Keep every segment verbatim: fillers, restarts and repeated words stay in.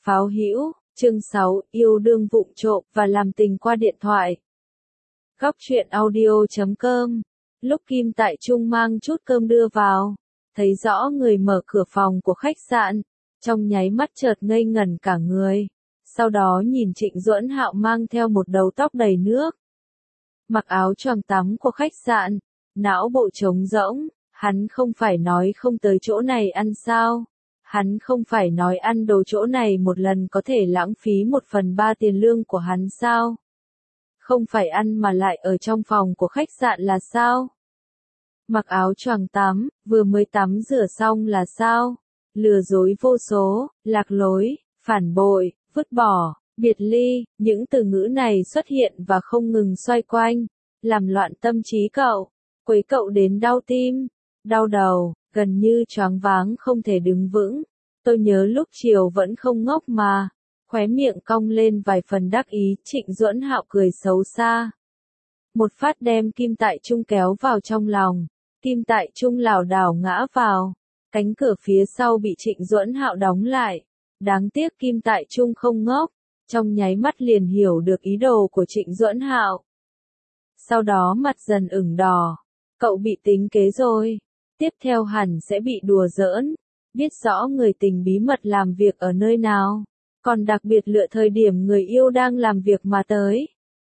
Pháo hữu, chương sáu, yêu đương vụng trộm và làm tình qua điện thoại. Góc truyện audio chấm com. Lúc Kim Tại Trung mang chút cơm đưa vào, thấy rõ người mở cửa phòng của khách sạn, trong nháy mắt chợt ngây ngẩn cả người. Sau đó nhìn Trịnh Duẫn Hạo mang theo một đầu tóc đầy nước, mặc áo choàng tắm của khách sạn, não bộ trống rỗng. Hắn không phải nói không tới chỗ này ăn sao? Hắn không phải nói ăn đồ chỗ này một lần có thể lãng phí một phần ba tiền lương của hắn sao? Không phải ăn mà lại ở trong phòng của khách sạn là sao? Mặc áo choàng tắm, vừa mới tắm rửa xong là sao? Lừa dối vô số, lạc lối, phản bội, vứt bỏ, biệt ly, những từ ngữ này xuất hiện và không ngừng xoay quanh, làm loạn tâm trí cậu, quấy cậu đến đau tim, đau đầu, gần như choáng váng không thể đứng vững. Tôi nhớ lúc chiều vẫn không ngốc mà. Khóe miệng cong lên vài phần đắc ý, Trịnh Duẫn Hạo cười xấu xa. Một phát đem Kim Tại Trung kéo vào trong lòng. Kim Tại Trung lảo đảo ngã vào. Cánh cửa phía sau bị Trịnh Duẫn Hạo đóng lại. Đáng tiếc Kim Tại Trung không ngốc, trong nháy mắt liền hiểu được ý đồ của Trịnh Duẫn Hạo. Sau đó mặt dần ửng đỏ. Cậu bị tính kế rồi. Tiếp theo hẳn sẽ bị đùa giỡn, biết rõ người tình bí mật làm việc ở nơi nào, còn đặc biệt lựa thời điểm người yêu đang làm việc mà tới.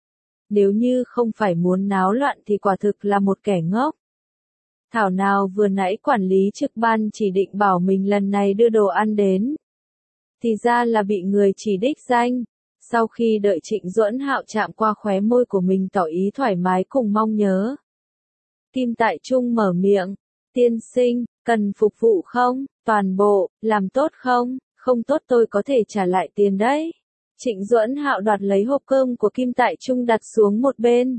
Nếu như không phải muốn náo loạn thì quả thực là một kẻ ngốc. Thảo nào vừa nãy quản lý trực ban chỉ định bảo mình lần này đưa đồ ăn đến, thì ra là bị người chỉ đích danh. Sau khi đợi Trịnh Duẫn Hạo chạm qua khóe môi của mình tỏ ý thoải mái cùng mong nhớ, Kim Tại Trung mở miệng. Tiên sinh, cần phục vụ không? Toàn bộ, làm tốt không? Không tốt tôi có thể trả lại tiền đấy. Trịnh Duẫn Hạo đoạt lấy hộp cơm của Kim Tại Trung đặt xuống một bên.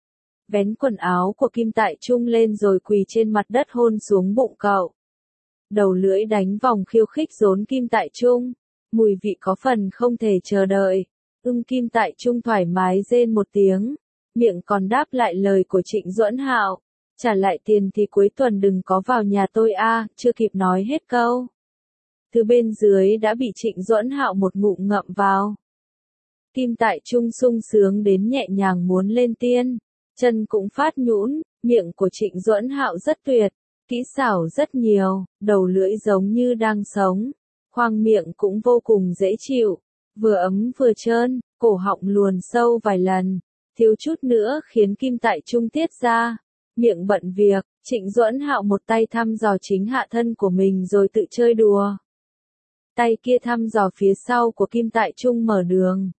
Vén quần áo của Kim Tại Trung lên rồi quỳ trên mặt đất hôn xuống bụng cậu. Đầu lưỡi đánh vòng khiêu khích rốn Kim Tại Trung. Mùi vị có phần không thể chờ đợi. Ưng Kim Tại Trung thoải mái rên một tiếng. Miệng còn đáp lại lời của Trịnh Duẫn Hạo. Trả lại tiền thì cuối tuần đừng có vào nhà tôi a, à, chưa kịp nói hết câu. Từ bên dưới đã bị Trịnh Duẫn Hạo một ngụm ngậm vào. Kim Tại Trung sung sướng đến nhẹ nhàng muốn lên tiên, chân cũng phát nhũn, miệng của Trịnh Duẫn Hạo rất tuyệt, kỹ xảo rất nhiều, đầu lưỡi giống như đang sống, khoang miệng cũng vô cùng dễ chịu, vừa ấm vừa trơn, cổ họng luồn sâu vài lần, thiếu chút nữa khiến Kim Tại Trung tiết ra. Miệng bận việc, Trịnh Duẫn Hạo một tay thăm dò chính hạ thân của mình rồi tự chơi đùa. Tay kia thăm dò phía sau của Kim Tại Trung mở đường.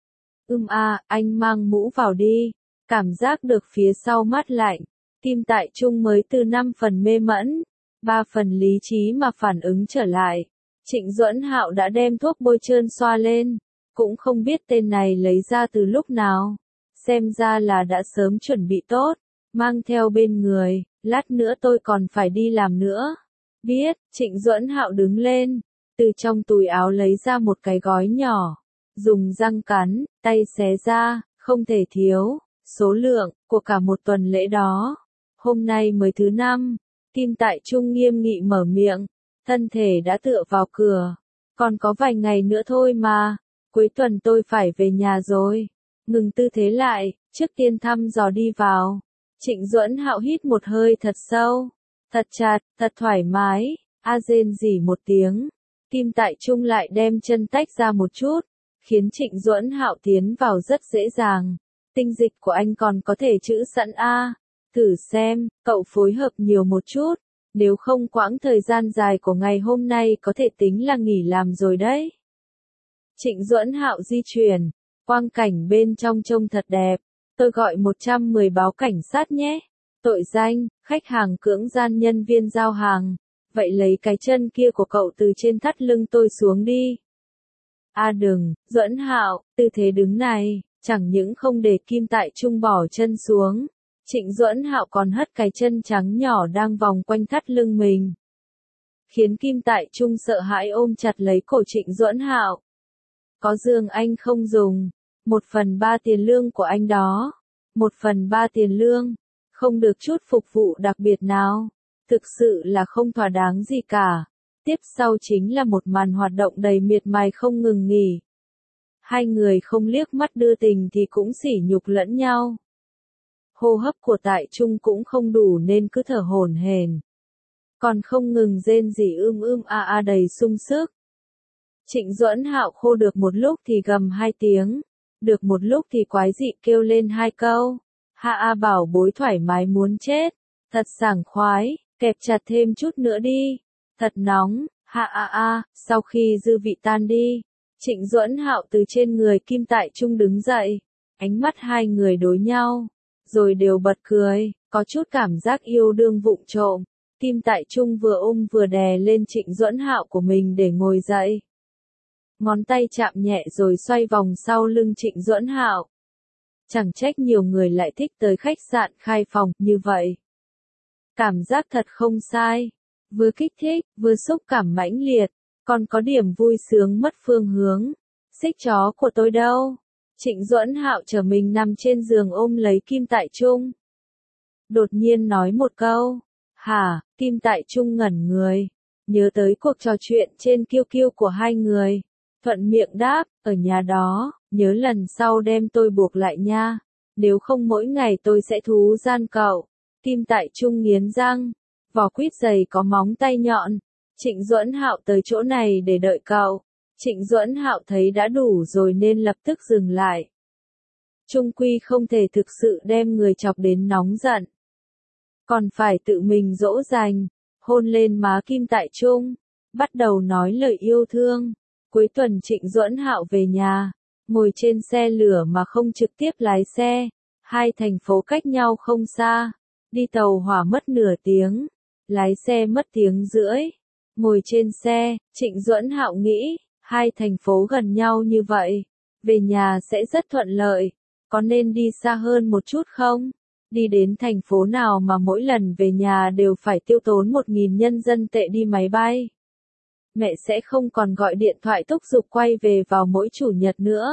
Ưm a, anh mang mũ vào đi. Cảm giác được phía sau mát lạnh. Kim Tại Trung mới từ năm phần mê mẫn, ba phần lý trí mà phản ứng trở lại. Trịnh Duẫn Hạo đã đem thuốc bôi trơn xoa lên. Cũng không biết tên này lấy ra từ lúc nào. Xem ra là đã sớm chuẩn bị tốt. Mang theo bên người, lát nữa tôi còn phải đi làm nữa. Biết, Trịnh Duẫn Hạo đứng lên, từ trong túi áo lấy ra một cái gói nhỏ, dùng răng cắn, tay xé ra, không thể thiếu, số lượng, của cả một tuần lễ đó. Hôm nay mới thứ năm, Kim Tại Trung nghiêm nghị mở miệng, thân thể đã tựa vào cửa. Còn có vài ngày nữa thôi mà, cuối tuần tôi phải về nhà rồi. Ngừng tư thế lại, trước tiên thăm dò đi vào. Trịnh Duẫn Hạo hít một hơi thật sâu, thật chặt, thật thoải mái, a rên rỉ một tiếng. Kim Tại Trung lại đem chân tách ra một chút, khiến Trịnh Duẫn Hạo tiến vào rất dễ dàng. Tinh dịch của anh còn có thể trữ sẵn a, thử xem, cậu phối hợp nhiều một chút, nếu không quãng thời gian dài của ngày hôm nay có thể tính là nghỉ làm rồi đấy. Trịnh Duẫn Hạo di chuyển, quang cảnh bên trong trông thật đẹp. Tôi gọi một trăm mười báo cảnh sát nhé. Tội danh, khách hàng cưỡng gian nhân viên giao hàng. Vậy lấy cái chân kia của cậu từ trên thắt lưng tôi xuống đi. A à đừng, Duẫn Hạo, tư thế đứng này, chẳng những không để Kim Tại Trung bỏ chân xuống. Trịnh Duẫn Hạo còn hất cái chân trắng nhỏ đang vòng quanh thắt lưng mình. Khiến Kim Tại Trung sợ hãi ôm chặt lấy cổ Trịnh Duẫn Hạo. Có giường anh không dùng. Một phần ba tiền lương của anh đó. Một phần ba tiền lương. Không được chút phục vụ đặc biệt nào. Thực sự là không thỏa đáng gì cả. Tiếp sau chính là một màn hoạt động đầy miệt mài không ngừng nghỉ. Hai người không liếc mắt đưa tình thì cũng sỉ nhục lẫn nhau. Hô hấp của Tại Trung cũng không đủ nên cứ thở hổn hển. Còn không ngừng rên rỉ ưm ưm a a đầy sung sức. Trịnh Duẫn Hạo khô được một lúc thì gầm hai tiếng, được một lúc thì quái dị kêu lên hai câu. Ha a bảo bối thoải mái muốn chết, thật sảng khoái, kẹp chặt thêm chút nữa đi, thật nóng, ha a a. Sau khi dư vị tan đi, Trịnh Duẫn Hạo từ trên người Kim Tại Trung đứng dậy, ánh mắt hai người đối nhau, rồi đều bật cười, có chút cảm giác yêu đương vụng trộm. Kim Tại Trung vừa ôm vừa đè lên Trịnh Duẫn Hạo của mình để ngồi dậy. Ngón tay chạm nhẹ rồi xoay vòng sau lưng Trịnh Duẫn Hạo. Chẳng trách nhiều người lại thích tới khách sạn khai phòng như vậy. Cảm giác thật không sai, vừa kích thích, vừa xúc cảm mãnh liệt, còn có điểm vui sướng mất phương hướng. Xích chó của tôi đâu? Trịnh Duẫn Hạo trở mình nằm trên giường ôm lấy Kim Tại Trung. Đột nhiên nói một câu. Hả? Kim Tại Trung ngẩn người, nhớ tới cuộc trò chuyện trên kiêu kiêu của hai người. Thuận miệng đáp, ở nhà đó, nhớ lần sau đem tôi buộc lại nha. Nếu không mỗi ngày tôi sẽ thú gian cậu. Kim Tại Trung nghiến răng, vỏ quýt dày có móng tay nhọn. Trịnh Duẫn Hạo tới chỗ này để đợi cậu. Trịnh Duẫn Hạo thấy đã đủ rồi nên lập tức dừng lại. Trung quy không thể thực sự đem người chọc đến nóng giận. Còn phải tự mình dỗ dành, hôn lên má Kim Tại Trung, bắt đầu nói lời yêu thương. Cuối tuần Trịnh Duẫn Hạo về nhà, ngồi trên xe lửa mà không trực tiếp lái xe. Hai thành phố cách nhau không xa, đi tàu hỏa mất nửa tiếng, lái xe mất tiếng rưỡi. Ngồi trên xe, Trịnh Duẫn Hạo nghĩ, hai thành phố gần nhau như vậy, về nhà sẽ rất thuận lợi, có nên đi xa hơn một chút không? Đi đến thành phố nào mà mỗi lần về nhà đều phải tiêu tốn một nghìn nhân dân tệ đi máy bay. Mẹ sẽ không còn gọi điện thoại thúc giục quay về vào mỗi chủ nhật nữa.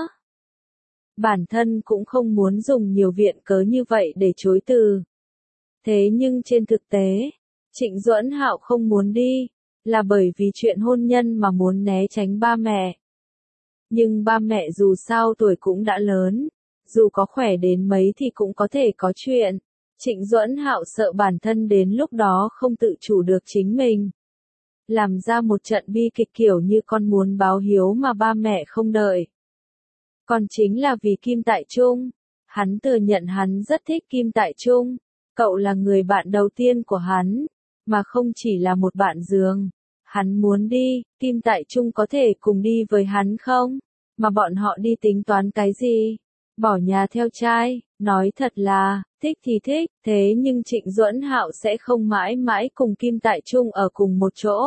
Bản thân cũng không muốn dùng nhiều viện cớ như vậy để chối từ. Thế nhưng trên thực tế, Trịnh Duẫn Hạo không muốn đi, là bởi vì chuyện hôn nhân mà muốn né tránh ba mẹ. Nhưng ba mẹ dù sao tuổi cũng đã lớn, dù có khỏe đến mấy thì cũng có thể có chuyện. Trịnh Duẫn Hạo sợ bản thân đến lúc đó không tự chủ được chính mình. Làm ra một trận bi kịch kiểu như con muốn báo hiếu mà ba mẹ không đợi. Còn chính là vì Kim Tại Trung. Hắn thừa nhận hắn rất thích Kim Tại Trung. Cậu là người bạn đầu tiên của hắn, mà không chỉ là một bạn giường. Hắn muốn đi, Kim Tại Trung có thể cùng đi với hắn không? Mà bọn họ đi tính toán cái gì? Bỏ nhà theo trai, nói thật là, thích thì thích, thế nhưng Trịnh Duẫn Hạo sẽ không mãi mãi cùng Kim Tại Trung ở cùng một chỗ.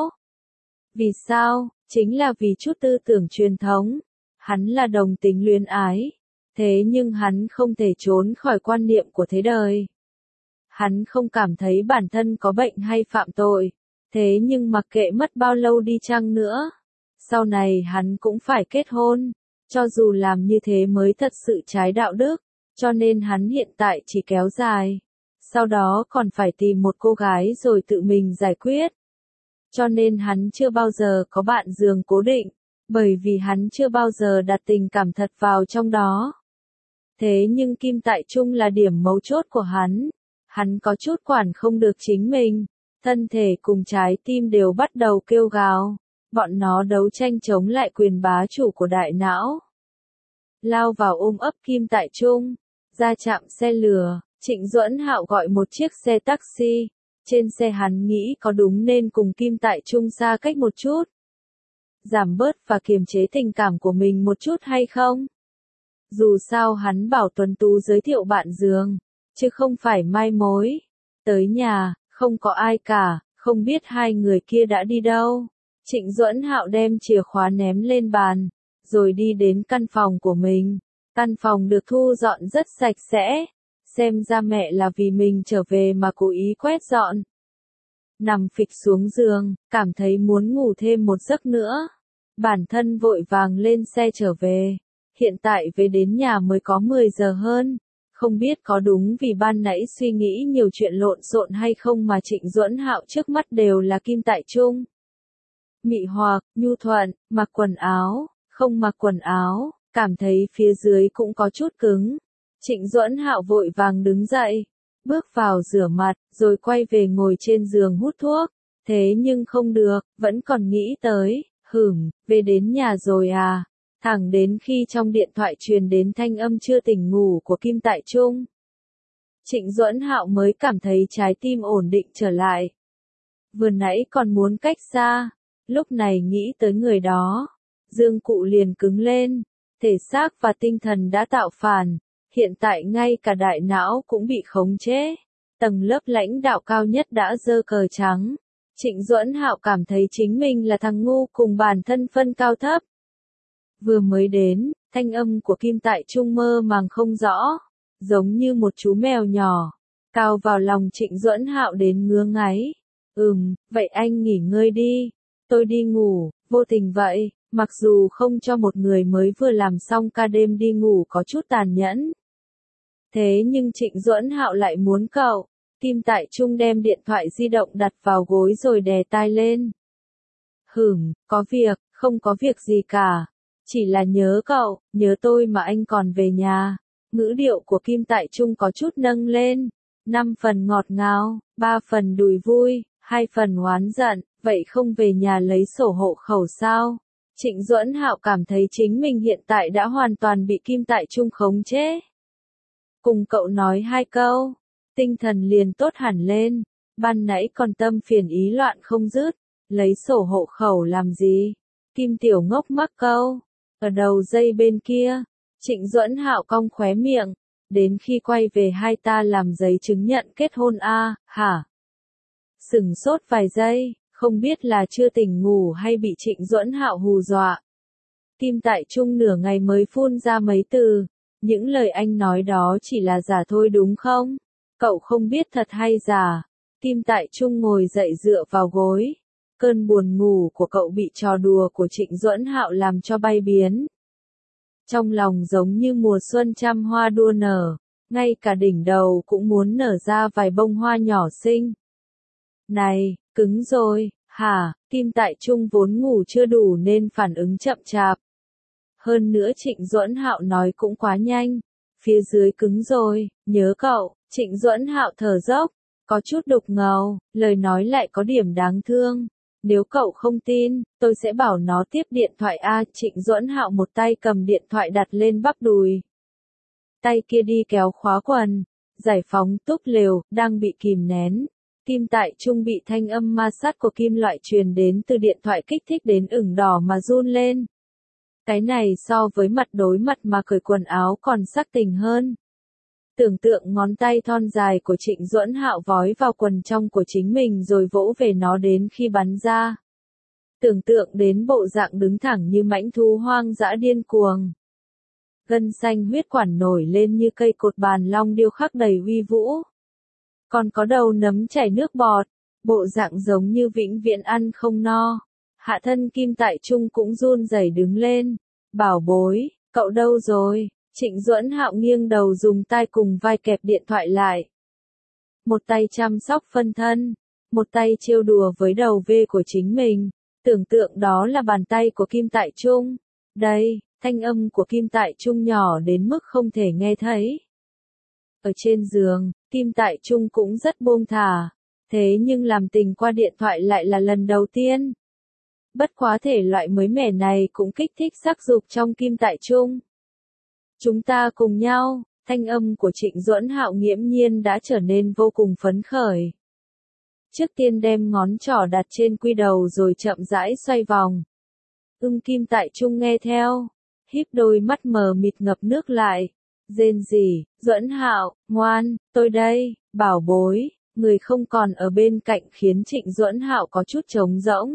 Vì sao? Chính là vì chút tư tưởng truyền thống. Hắn là đồng tính luyến ái. Thế nhưng hắn không thể trốn khỏi quan niệm của thế đời. Hắn không cảm thấy bản thân có bệnh hay phạm tội. Thế nhưng mặc kệ mất bao lâu đi chăng nữa, sau này hắn cũng phải kết hôn. Cho dù làm như thế mới thật sự trái đạo đức, cho nên hắn hiện tại chỉ kéo dài. Sau đó còn phải tìm một cô gái rồi tự mình giải quyết. Cho nên hắn chưa bao giờ có bạn giường cố định, bởi vì hắn chưa bao giờ đặt tình cảm thật vào trong đó. Thế nhưng Kim Tại Trung là điểm mấu chốt của hắn. Hắn có chút quản không được chính mình. Thân thể cùng trái tim đều bắt đầu kêu gào. Bọn nó đấu tranh chống lại quyền bá chủ của đại não. Lao vào ôm ấp Kim Tại Trung. Ra trạm xe lửa, Trịnh Duẫn Hạo gọi một chiếc xe taxi. Trên xe hắn nghĩ có đúng nên cùng Kim Tại Trung xa cách một chút. Giảm bớt và kiềm chế tình cảm của mình một chút hay không? Dù sao hắn bảo Tuấn Tú giới thiệu bạn giường, chứ không phải mai mối. Tới nhà, không có ai cả, không biết hai người kia đã đi đâu. Trịnh Duẫn Hạo đem chìa khóa ném lên bàn, rồi đi đến căn phòng của mình. Căn phòng được thu dọn rất sạch sẽ. Xem ra mẹ là vì mình trở về mà cố ý quét dọn. Nằm phịch xuống giường, cảm thấy muốn ngủ thêm một giấc nữa. Bản thân vội vàng lên xe trở về. Hiện tại về đến nhà mới có mười giờ hơn. Không biết có đúng vì ban nãy suy nghĩ nhiều chuyện lộn xộn hay không mà Trịnh Duẫn Hạo trước mắt đều là Kim Tại Trung. mị hoặc, nhu thuận, mặc quần áo, không mặc quần áo, cảm thấy phía dưới cũng có chút cứng. Trịnh Duẫn Hạo vội vàng đứng dậy, bước vào rửa mặt, rồi quay về ngồi trên giường hút thuốc. Thế nhưng không được, vẫn còn nghĩ tới, hửm, về đến nhà rồi à? Thẳng đến khi trong điện thoại truyền đến thanh âm chưa tỉnh ngủ của Kim Tại Trung, Trịnh Duẫn Hạo mới cảm thấy trái tim ổn định trở lại. Vừa nãy còn muốn cách xa, lúc này nghĩ tới người đó, dương cụ liền cứng lên, thể xác và tinh thần đã tạo phản, hiện tại ngay cả đại não cũng bị khống chế. Tầng lớp lãnh đạo cao nhất đã giơ cờ trắng. Trịnh Duẫn Hạo cảm thấy chính mình là thằng ngu cùng bản thân phân cao thấp. Vừa mới đến, thanh âm của Kim Tại Trung mơ màng không rõ, giống như một chú mèo nhỏ, cao vào lòng Trịnh Duẫn Hạo đến ngứa ngáy. Ừm, vậy anh nghỉ ngơi đi, tôi đi ngủ, vô tình vậy, mặc dù không cho một người mới vừa làm xong ca đêm đi ngủ có chút tàn nhẫn. Thế nhưng Trịnh Duẫn Hạo lại muốn cậu. Kim Tại Trung đem điện thoại di động đặt vào gối rồi đè tai lên. Hửm, có việc, không có việc gì cả. Chỉ là nhớ cậu, nhớ tôi mà anh còn về nhà. Ngữ điệu của Kim Tại Trung có chút nâng lên. Năm phần ngọt ngào, ba phần đùi vui, hai phần oán giận, vậy không về nhà lấy sổ hộ khẩu sao? Trịnh Duẫn Hạo cảm thấy chính mình hiện tại đã hoàn toàn bị Kim Tại Trung khống chế. Cùng cậu nói hai câu, tinh thần liền tốt hẳn lên, ban nãy còn tâm phiền ý loạn không dứt, lấy sổ hộ khẩu làm gì? Kim Tiểu Ngốc mắc câu, ở đầu dây bên kia, Trịnh Duẫn Hạo cong khóe miệng, đến khi quay về hai ta làm giấy chứng nhận kết hôn a, à, hả? Sửng sốt vài giây, không biết là chưa tỉnh ngủ hay bị Trịnh Duẫn Hạo hù dọa. Kim Tại Trung nửa ngày mới phun ra mấy từ, những lời anh nói đó chỉ là giả thôi đúng không? Cậu không biết thật hay giả. Kim Tại Trung ngồi dậy dựa vào gối. Cơn buồn ngủ của cậu bị trò đùa của Trịnh Duẫn Hạo làm cho bay biến. Trong lòng giống như mùa xuân trăm hoa đua nở, ngay cả đỉnh đầu cũng muốn nở ra vài bông hoa nhỏ xinh. Này, cứng rồi, hả? Kim Tại Trung vốn ngủ chưa đủ nên phản ứng chậm chạp. Hơn nữa Trịnh Duẫn Hạo nói cũng quá nhanh. Phía dưới cứng rồi, nhớ cậu. Trịnh Duẫn Hạo thở dốc, có chút đục ngầu, lời nói lại có điểm đáng thương. Nếu cậu không tin, tôi sẽ bảo nó tiếp điện thoại a. Trịnh Duẫn Hạo một tay cầm điện thoại đặt lên bắp đùi, tay kia đi kéo khóa quần, giải phóng túp lều, đang bị kìm nén. Kim Tại Trung bị thanh âm ma sát của kim loại truyền đến từ điện thoại kích thích đến ửng đỏ mà run lên. Cái này so với mặt đối mặt mà cởi quần áo còn sắc tình hơn. Tưởng tượng ngón tay thon dài của Trịnh Duẫn Hạo vói vào quần trong của chính mình rồi vỗ về nó đến khi bắn ra. Tưởng tượng đến bộ dạng đứng thẳng như mãnh thú hoang dã điên cuồng. Gân xanh huyết quản nổi lên như cây cột bàn long điêu khắc đầy uy vũ. Còn có đầu nấm chảy nước bọt, bộ dạng giống như vĩnh viễn ăn không no. Hạ thân Kim Tại Trung cũng run rẩy đứng lên. Bảo bối, cậu đâu rồi? Trịnh Duẫn Hạo nghiêng đầu dùng tay cùng vai kẹp điện thoại lại. Một tay chăm sóc phân thân, một tay trêu đùa với đầu V của chính mình. Tưởng tượng đó là bàn tay của Kim Tại Trung. Đây, thanh âm của Kim Tại Trung nhỏ đến mức không thể nghe thấy. Ở trên giường, Kim Tại Trung cũng rất buông thả. Thế nhưng làm tình qua điện thoại lại là lần đầu tiên. Bất quá thể loại mới mẻ này cũng kích thích sắc dục trong Kim Tại Trung. Chúng ta cùng nhau, thanh âm của Trịnh Duẫn Hạo nghiễm nhiên đã trở nên vô cùng phấn khởi. Trước tiên đem ngón trỏ đặt trên quy đầu rồi chậm rãi xoay vòng. Ưng Kim Tại Trung nghe theo, híp đôi mắt mờ mịt ngập nước lại. Rên rỉ, Duẫn Hạo, ngoan, tôi đây, bảo bối, người không còn ở bên cạnh khiến Trịnh Duẫn Hạo có chút trống rỗng.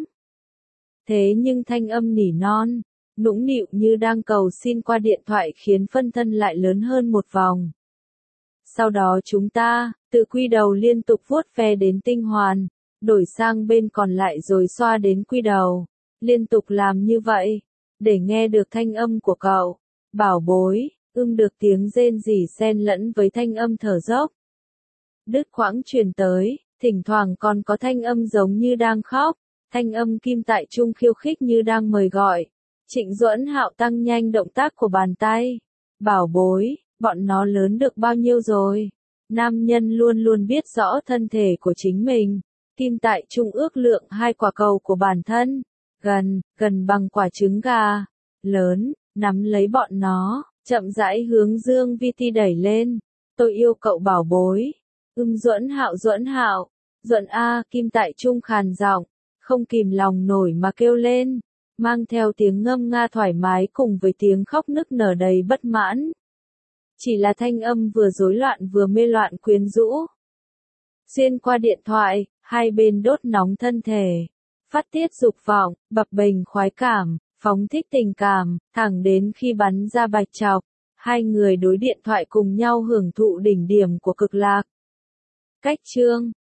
Thế nhưng thanh âm nỉ non, nũng nịu như đang cầu xin qua điện thoại khiến phân thân lại lớn hơn một vòng. Sau đó chúng ta, từ quy đầu liên tục vuốt ve đến tinh hoàn, đổi sang bên còn lại rồi xoa đến quy đầu. Liên tục làm như vậy, để nghe được thanh âm của cậu. Bảo bối, ưm được tiếng rên rỉ xen lẫn với thanh âm thở dốc. Đứt quãng truyền tới, thỉnh thoảng còn có thanh âm giống như đang khóc. Thanh âm Kim Tại Trung khiêu khích như đang mời gọi. Trịnh Duẫn Hạo tăng nhanh động tác của bàn tay. Bảo bối, bọn nó lớn được bao nhiêu rồi? Nam nhân luôn luôn biết rõ thân thể của chính mình. Kim Tại Trung ước lượng hai quả cầu của bản thân. Gần, gần bằng quả trứng gà. Lớn, nắm lấy bọn nó, chậm rãi hướng Dương Vi Ti đẩy lên. Tôi yêu cậu bảo bối. Ưm Duẫn Hạo Duẫn Hạo. Duẫn A, Kim Tại Trung khàn giọng, không kìm lòng nổi mà kêu lên, mang theo tiếng ngâm nga thoải mái cùng với tiếng khóc nức nở đầy bất mãn. Chỉ là thanh âm vừa rối loạn vừa mê loạn quyến rũ. Xuyên qua điện thoại, hai bên đốt nóng thân thể, phát tiết dục vọng, bập bềnh khoái cảm, phóng thích tình cảm, thẳng đến khi bắn ra bạch trọc, hai người đối điện thoại cùng nhau hưởng thụ đỉnh điểm của cực lạc. Cách chương